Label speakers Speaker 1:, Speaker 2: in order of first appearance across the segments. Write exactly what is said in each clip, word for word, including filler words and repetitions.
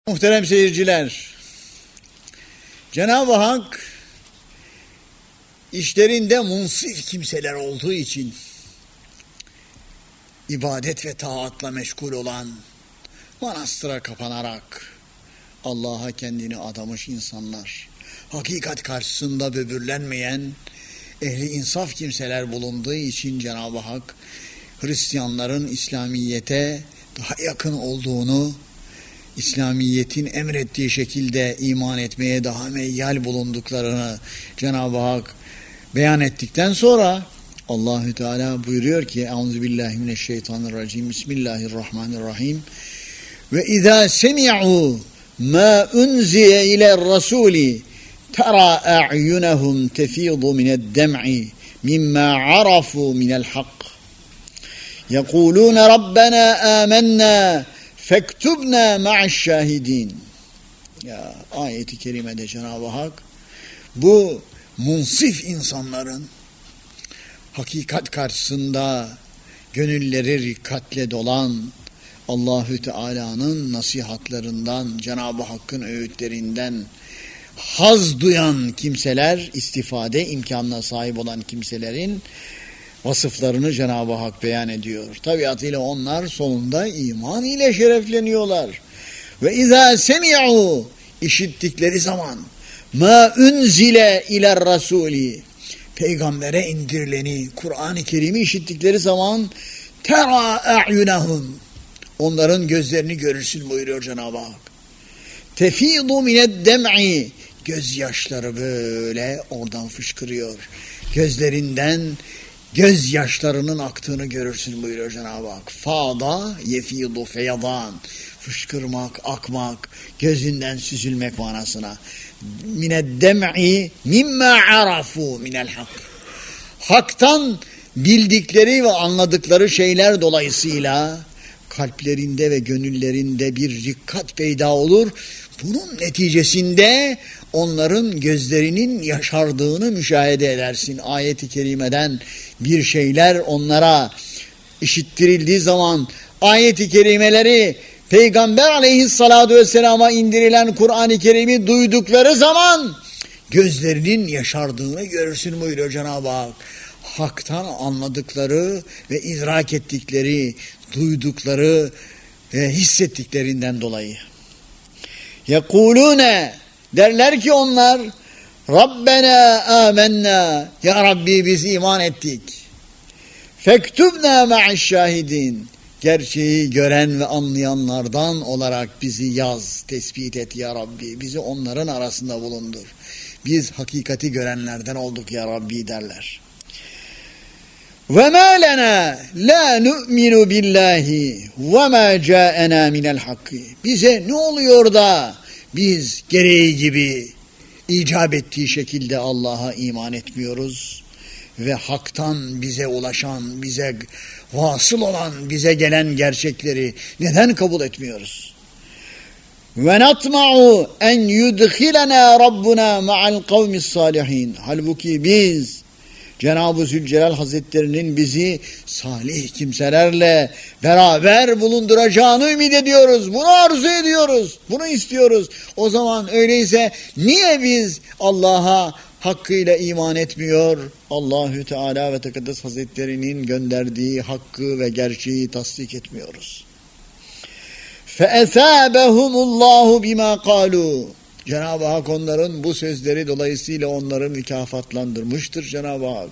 Speaker 1: Muhterem seyirciler, Cenab-ı Hak işlerinde munsif kimseler olduğu için ibadet ve taatla meşgul olan, manastıra kapanarak Allah'a kendini adamış insanlar, hakikat karşısında böbürlenmeyen ehli insaf kimseler bulunduğu için Cenab-ı Hak Hristiyanların İslamiyet'e daha yakın olduğunu, İslamiyet'in emrettiği şekilde iman etmeye daha meyyal bulunduklarını Cenab-ı Hak beyan ettikten sonra Allahü Teala buyuruyor ki Euzubillahimineşşeytanirracim Bismillahirrahmanirrahim ve izâ semi'û mâ unziye ile'r-rasûli terâ a'yunehum tefîdu mine'd-dem'i mimmâ arafû minel-hak yekulûne Rabbena âmennâ fektubna ma'aş-şahidin. Ya ayeti kerimede Cenab-ı Hak bu munsif insanların hakikat karşısında gönülleri rikkatle dolan Allahü Teala'nın nasihatlarından, Cenab-ı Hakk'ın öğütlerinden haz duyan kimseler, istifade imkanına sahip olan kimselerin vasıflarını Cenab-ı Hak beyan ediyor. Tabiatıyla onlar sonunda iman ile şerefleniyorlar. Ve izâ semi'û, işittikleri zaman mâ unzile iler-rasûli, peygambere indirileni, Kur'an-ı Kerim'i işittikleri zaman terâ a'yunehum, onların gözlerini görürsün buyuruyor Cenab-ı Hak. Tefîdu mine'd-dem'i, gözyaşları böyle oradan fışkırıyor. Gözlerinden gözyaşlarının aktığını görürsün buyuruyor Cenab-ı Hak. Fâda yefidu feyadan, fışkırmak, akmak, gözünden süzülmek manasına. Mine'd-dem'i mimmâ arafû minel-hak. Hak'tan bildikleri ve anladıkları şeyler dolayısıyla kalplerinde ve gönüllerinde bir rikkat peyda olur. Bunun neticesinde onların gözlerinin yaşardığını müşahede edersin. Ayet-i kerimeden bir şeyler onlara işittirildiği zaman, ayet-i kerimeleri Peygamber aleyhissalatu vesselama indirilen Kur'an-ı Kerim'i duydukları zaman gözlerinin yaşardığını görürsün buyuruyor Cenab-ı Hak. Hak'tan anladıkları ve idrak ettikleri, duydukları ve hissettiklerinden dolayı. Yekulûne, derler ki onlar, Rabbena âmennâ, ya Rabbi biz iman ettik. Fektubnâ ma'aş-şahidin, gerçeği gören ve anlayanlardan olarak bizi yaz, tespit et ya Rabbi, bizi onların arasında bulundur. Biz hakikati görenlerden olduk ya Rabbi derler. Ve mâ lenâ lâ nu'minu billahi ve mâ câenâ minel hakkı. Bize ne oluyor da biz gereği gibi icap ettiği şekilde Allah'a iman etmiyoruz ve haktan bize ulaşan, bize vasıl olan, bize gelen gerçekleri neden kabul etmiyoruz? Ve natma'u en yudkhilena rabbuna ma'al kavmis salihin. Halbuki biz Cenab-ı Zülcelal Hazretlerinin bizi salih kimselerle beraber bulunduracağını ümit ediyoruz. Bunu arzu ediyoruz. Bunu istiyoruz. O zaman öyleyse niye biz Allah'a hakkıyla iman etmiyor? Allahü Teala ve Tekaddes Hazretlerinin gönderdiği hakkı ve gerçeği tasdik etmiyoruz. فَاَثَابَهُمُ اللّٰهُ بِمَا قَالُوا. Cenab-ı Hak onların bu sözleri dolayısıyla onları mükafatlandırmıştır Cenab-ı Hak.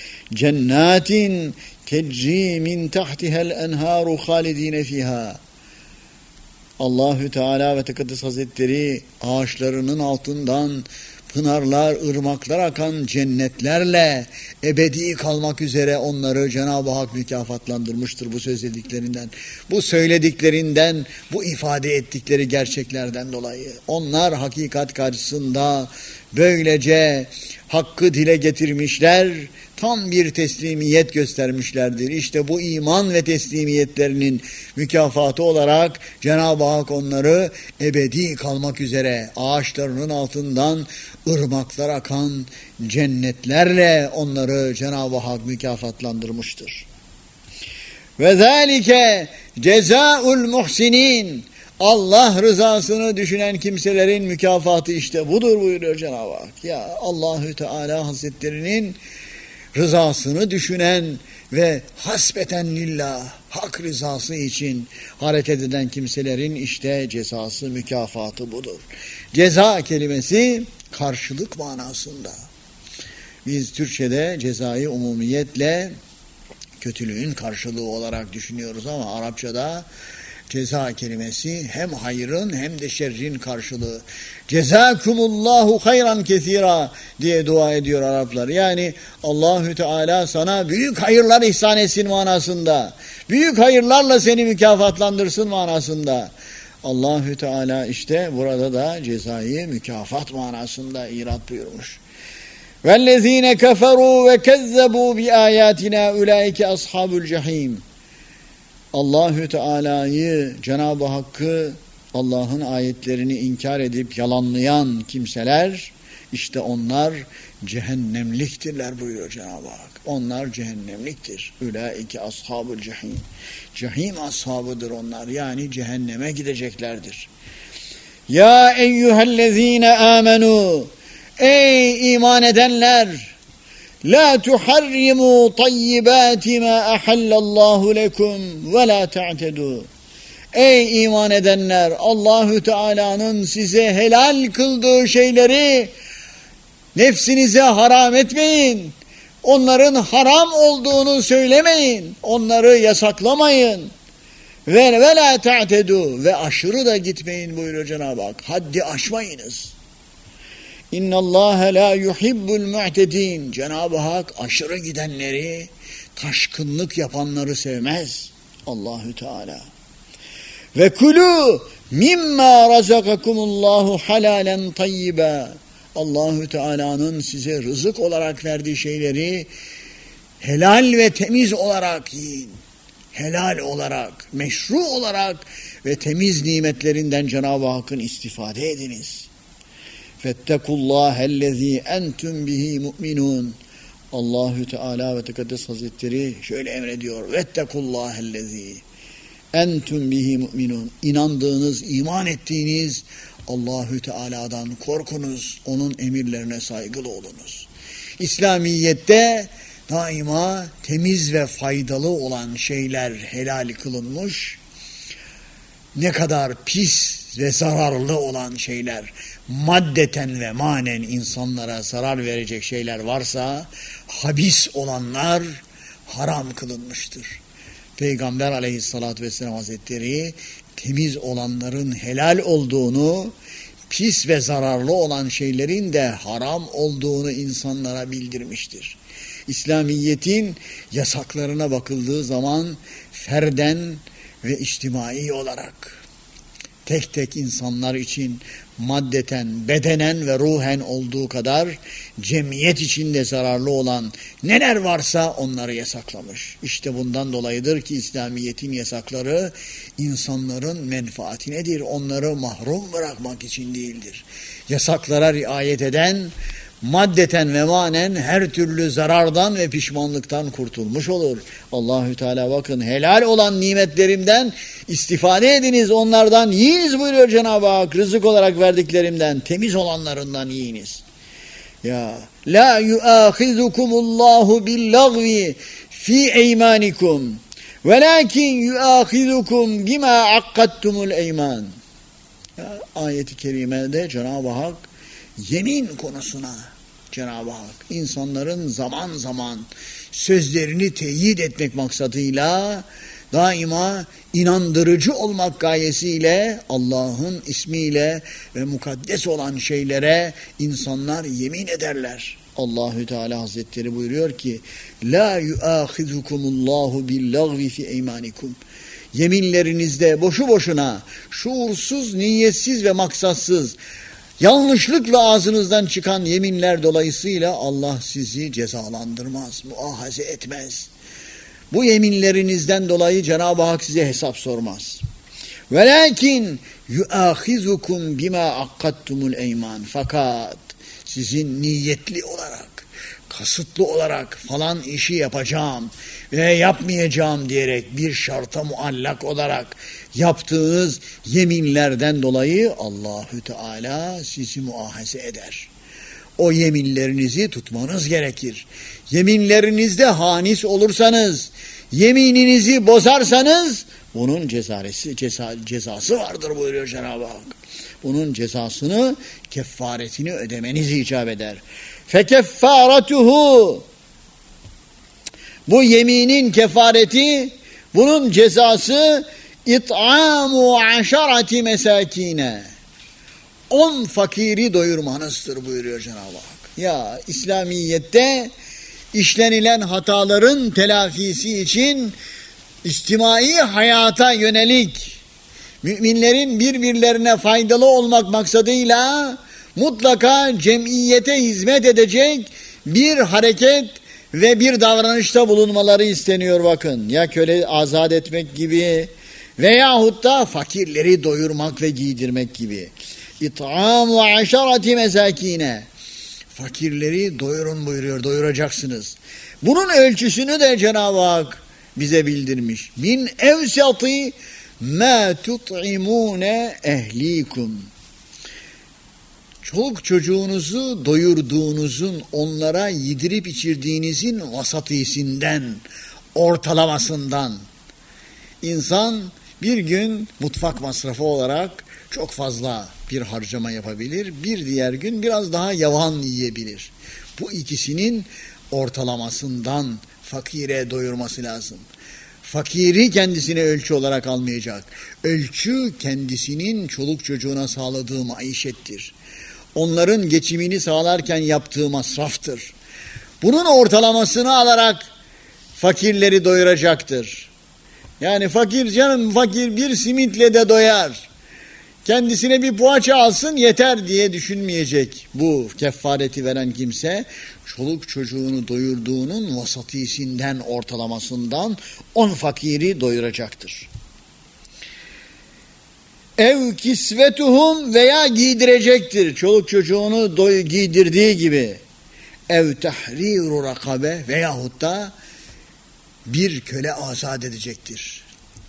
Speaker 1: Cennetin tecri min tahtihel enharu halidine fiha. Allahü Teala ve Tekaddes Hazretleri ağaçlarının altından pınarlar, ırmaklar akan cennetlerle ebedi kalmak üzere onları Cenab-ı Hak mükafatlandırmıştır bu söylediklerinden. Bu söylediklerinden, bu ifade ettikleri gerçeklerden dolayı. Onlar hakikat karşısında böylece hakkı dile getirmişler, tam bir teslimiyet göstermişlerdir. İşte bu iman ve teslimiyetlerinin mükafatı olarak Cenab-ı Hak onları ebedi kalmak üzere ağaçlarının altından ırmaklar akan cennetlerle onları Cenab-ı Hak mükafatlandırmıştır. Ve zâlike cezâul muhsinin. Allah rızasını düşünen kimselerin mükafatı işte budur buyuruyor Cenab-ı Hak. Ya Allahü Teala Hazretlerinin rızasını düşünen ve hasbeten lillah, hak rızası için hareket eden kimselerin işte cezası, mükafatı budur. Ceza kelimesi karşılık manasında. Biz Türkçe'de cezayı umumiyetle kötülüğün karşılığı olarak düşünüyoruz ama Arapçada ceza kelimesi hem hayrın hem de şerrin karşılığı. Cezakumullahu hayran kesira diye dua ediyor Araplar. Yani Allahü Teala sana büyük hayırlar ihsan etsin manasında. Büyük hayırlarla seni mükafatlandırsın manasında. Allahü Teala işte burada da cezayı mükafat manasında irat buyurmuş. وَالَّذ۪ينَ كَفَرُوا وَكَذَّبُوا بِآيَاتِنَا اُولَٰئِكَ أَصْحَابُ الْجَح۪يمِ Allahü Teala'yı, Cenab-ı Hakk'ı, Allah'ın ayetlerini inkar edip yalanlayan kimseler, işte onlar cehennemliktirler buyuruyor Cenab-ı Hak. Onlar cehennemliktir. Ülaike ashabul cehim. Cehim ashabıdır onlar. Yani cehenneme gideceklerdir. Ya eyyühellezine amenu. Ey iman edenler! La tuharrimu tayyibati ma ahallallahu lekum ve la ta'tedu. Ey iman edenler, Allahü Teala'nın size helal kıldığı şeyleri nefsinize haram etmeyin. Onların haram olduğunu söylemeyin. Onları yasaklamayın. Ve ve la ta'tedu, ve aşırı da gitmeyin buyuruyor Cenab-ı Hak. Haddi aşmayınız. İnna Allah la yuhibbul mu'tedin. Cenab-ı Hak aşırı gidenleri, taşkınlık yapanları sevmez. Allahü Teala. Ve kulu mimma razakakumullahu halalen tayyiba. Allahü Teala'nın size rızık olarak verdiği şeyleri helal ve temiz olarak yiyin. Helal olarak, meşru olarak ve temiz nimetlerinden Cenab-ı Hakk'ın istifade ediniz. Fettekullâhellezî entüm bihi mu'minûn. Allahü Teala ve Tekaddes Hazretleri şöyle emrediyor. Vettekullâhellezî entüm bihi mu'minûn. İnandığınız, iman ettiğiniz Allahü Teala'dan korkunuz. Onun emirlerine saygılı olunuz. İslamiyet'te daima temiz ve faydalı olan şeyler helal kılınmış. Ne kadar pis ve zararlı olan şeyler, maddeten ve manen insanlara zarar verecek şeyler varsa, habis olanlar haram kılınmıştır. Peygamber aleyhissalatü vesselam Hazretleri temiz olanların helal olduğunu, pis ve zararlı olan şeylerin de haram olduğunu insanlara bildirmiştir. İslamiyet'in yasaklarına bakıldığı zaman ferden ve içtimai olarak tek tek insanlar için maddeten, bedenen ve ruhen olduğu kadar cemiyet içinde zararlı olan neler varsa onları yasaklamış. İşte bundan dolayıdır ki İslamiyet'in yasakları insanların menfaatinedir. Onları mahrum bırakmak için değildir. Yasaklara riayet eden maddeten ve manen her türlü zarardan ve pişmanlıktan kurtulmuş olur. Allahü Teala bakın helal olan nimetlerimden istifade ediniz, onlardan yiyiniz buyuruyor Cenab-ı Hak. Rızık olarak verdiklerimden, temiz olanlarından yiyiniz. Ya la yuahizukumullahu billagvi fi eymanikum velakin yuahizukum bima akkattumul eyman. Ayet-i kerimede Cenab-ı Hak yemin konusuna Cenab-ı Hak insanların zaman zaman sözlerini teyit etmek maksadıyla daima inandırıcı olmak gayesiyle Allah'ın ismiyle ve mukaddes olan şeylere insanlar yemin ederler. Allahü Teala Hazretleri buyuruyor ki la yuahizukumullahu billagvi fi eymanikum. Yeminlerinizde boşu boşuna şuursuz, niyetsiz ve maksatsız yanlışlıkla ağzınızdan çıkan yeminler dolayısıyla Allah sizi cezalandırmaz, muahaze etmez. Bu yeminlerinizden dolayı Cenab-ı Hak size hesap sormaz. Velakin yuahizukum bima akkattumul eyman. Fakat sizin niyetli olarak, kasıtlı olarak falan işi yapacağım ve yapmayacağım diyerek bir şarta muallak olarak yaptığınız yeminlerden dolayı Allahü Teala sizi muahaze eder. O yeminlerinizi tutmanız gerekir. Yeminlerinizde hanis olursanız, yemininizi bozarsanız bunun cezaresi, ceza, cezası vardır buyuruyor Cenab-ı Hak. Bunun cezasını, kefaretini ödemeniz icap eder. Fekeffaretuhu, bu yeminin kefareti, bunun cezası it'amu aşarati mesakine, on fakiri doyurmanızdır buyuruyor Cenab-ı Hak. Ya İslamiyet'te işlenilen hataların telafisi için içtimai hayata yönelik müminlerin birbirlerine faydalı olmak maksadıyla mutlaka cemiyete hizmet edecek bir hareket ve bir davranışta bulunmaları isteniyor bakın. Ya köle azat etmek gibi veyahut da fakirleri doyurmak ve giydirmek gibi. İt'am ve aşarati mesakine. Fakirleri doyurun buyuruyor, doyuracaksınız. Bunun ölçüsünü de Cenab-ı Hak bize bildirmiş. Min evsati ma tut'imune ehlikum. Çoluk çocuğunuzu doyurduğunuzun, onlara yedirip içirdiğinizin vasatisinden, ortalamasından. İnsan bir gün mutfak masrafı olarak çok fazla bir harcama yapabilir. Bir diğer gün biraz daha yavan yiyebilir. Bu ikisinin ortalamasından fakire doyurması lazım. Fakiri kendisine ölçü olarak almayacak. Ölçü kendisinin çoluk çocuğuna sağladığı maişettir. Onların geçimini sağlarken yaptığı masraftır. Bunun ortalamasını alarak fakirleri doyuracaktır. Yani fakir canım fakir bir simitle de doyar. Kendisine bir poğaça alsın yeter diye düşünmeyecek bu kefareti veren kimse. Çoluk çocuğunu doyurduğunun vasatisinden, ortalamasından on fakiri doyuracaktır. Ev kisvetuhum, veya giydirecektir. Çoluk çocuğunu doy giydirdiği gibi. Ev tahriru rakabe, veyahut da bir köle azat edecektir.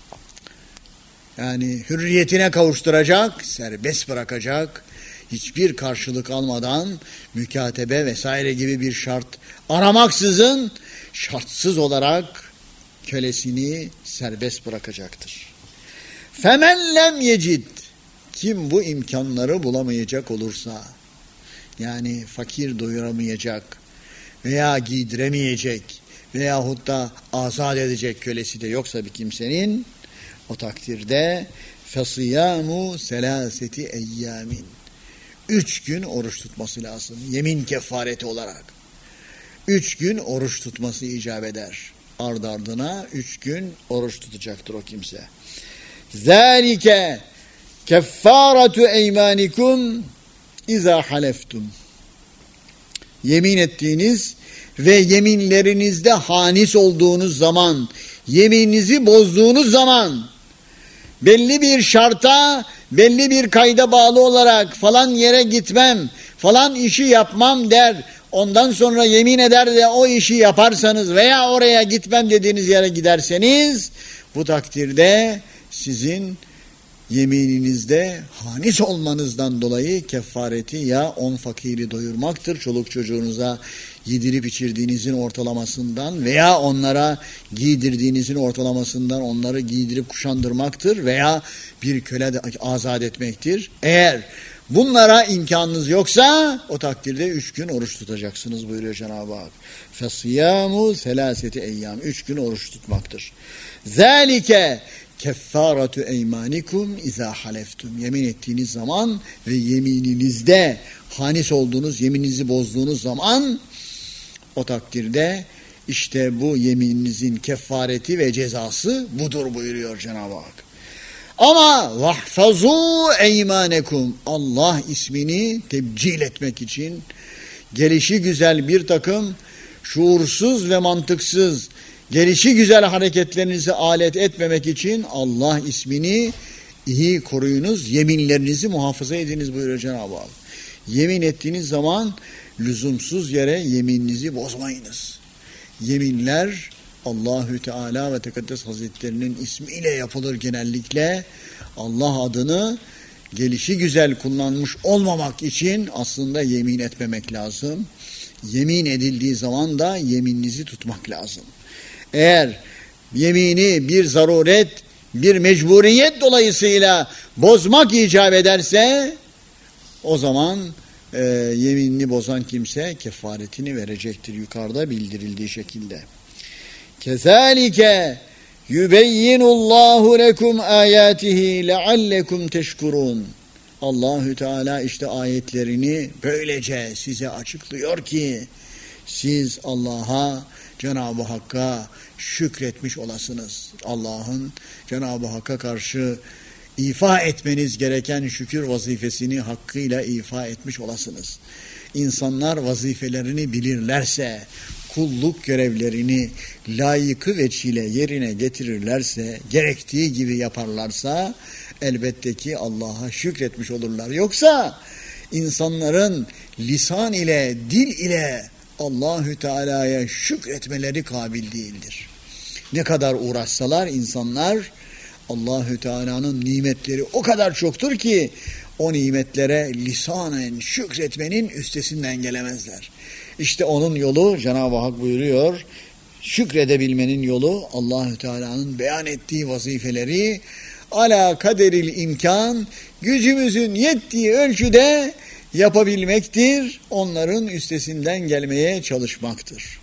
Speaker 1: Yani hürriyetine kavuşturacak, serbest bırakacak, hiçbir karşılık almadan mükatebe vesaire gibi bir şart aramaksızın şartsız olarak kölesini serbest bırakacaktır. Femen lem yecid, kim bu imkanları bulamayacak olursa, yani fakir doyuramayacak veya giydiremeyecek veyahut da azat edecek kölesi de yoksa bir kimsenin, o takdirde fesiyamu selaseti eyyamin, üç gün oruç tutması lazım. Yemin kefareti olarak. Üç gün oruç tutması icap eder. Ard ardına üç gün oruç tutacaktır o kimse. Zâlike keffâretu eymânikum izâ haleftum. Yemin ettiğiniz ve yeminlerinizde hanis olduğunuz zaman, yemininizi bozduğunuz zaman, belli bir şarta, belli bir kayda bağlı olarak falan yere gitmem, falan işi yapmam der, ondan sonra yemin eder de o işi yaparsanız veya oraya gitmem dediğiniz yere giderseniz, bu takdirde sizin yemininizde hanis olmanızdan dolayı kefareti ya on fakiri doyurmaktır, çoluk çocuğunuza yedirip içirdiğinizin ortalamasından veya onlara giydirdiğinizin ortalamasından onları giydirip kuşandırmaktır veya bir köle de azat etmektir. Eğer bunlara imkanınız yoksa o takdirde üç gün oruç tutacaksınız buyuruyor Cenab-ı Hak. Fesiyamu selaseti eyyam, üç gün oruç tutmaktır. Zalike keffâretu eymânikum izâ haleftum. Yemin ettiğiniz zaman ve yemininizde hanis olduğunuz, yemininizi bozduğunuz zaman o takdirde işte bu yemininizin kefareti ve cezası budur buyuruyor Cenab-ı Hak. Ama vahfazû eymânekum, Allah ismini tebcil etmek için gelişi güzel bir takım şuursuz ve mantıksız gelişi güzel hareketlerinizi alet etmemek için Allah ismini iyi koruyunuz, yeminlerinizi muhafaza ediniz buyuruyor Cenab-ı Hak. Yemin ettiğiniz zaman lüzumsuz yere yemininizi bozmayınız. Yeminler Allahü Teala ve Tekaddes Hazretlerinin ismiyle yapılır genellikle. Allah adını gelişi güzel kullanmış olmamak için aslında yemin etmemek lazım. Yemin edildiği zaman da yemininizi tutmak lazım. Eğer yemini bir zaruret, bir mecburiyet dolayısıyla bozmak icap ederse o zaman e, yeminini bozan kimse kefaretini verecektir yukarıda bildirildiği şekilde. Kezalike yubeyyinullahu lekum ayatihi leallekum teşkurun. Allahü Teala işte ayetlerini böylece size açıklıyor ki siz Allah'a, Cenab-ı Hakk'a şükretmiş olasınız. Allah'ın Cenab-ı Hakk'a karşı ifa etmeniz gereken şükür vazifesini hakkıyla ifa etmiş olasınız. İnsanlar vazifelerini bilirlerse, kulluk görevlerini layıkı veçile yerine getirirlerse, gerektiği gibi yaparlarsa elbette ki Allah'a şükretmiş olurlar. Yoksa insanların lisan ile, dil ile Allahü Teala'ya şükretmeleri kabil değildir. Ne kadar uğraşsalar insanlar, Allahü Teala'nın nimetleri o kadar çoktur ki o nimetlere lisanen şükretmenin üstesinden gelemezler. İşte onun yolu Cenab-ı Hak buyuruyor. Şükredebilmenin yolu Allahü Teala'nın beyan ettiği vazifeleri ala kaderil imkan, gücümüzün yettiği ölçüde yapabilmektir. Onların üstesinden gelmeye çalışmaktır.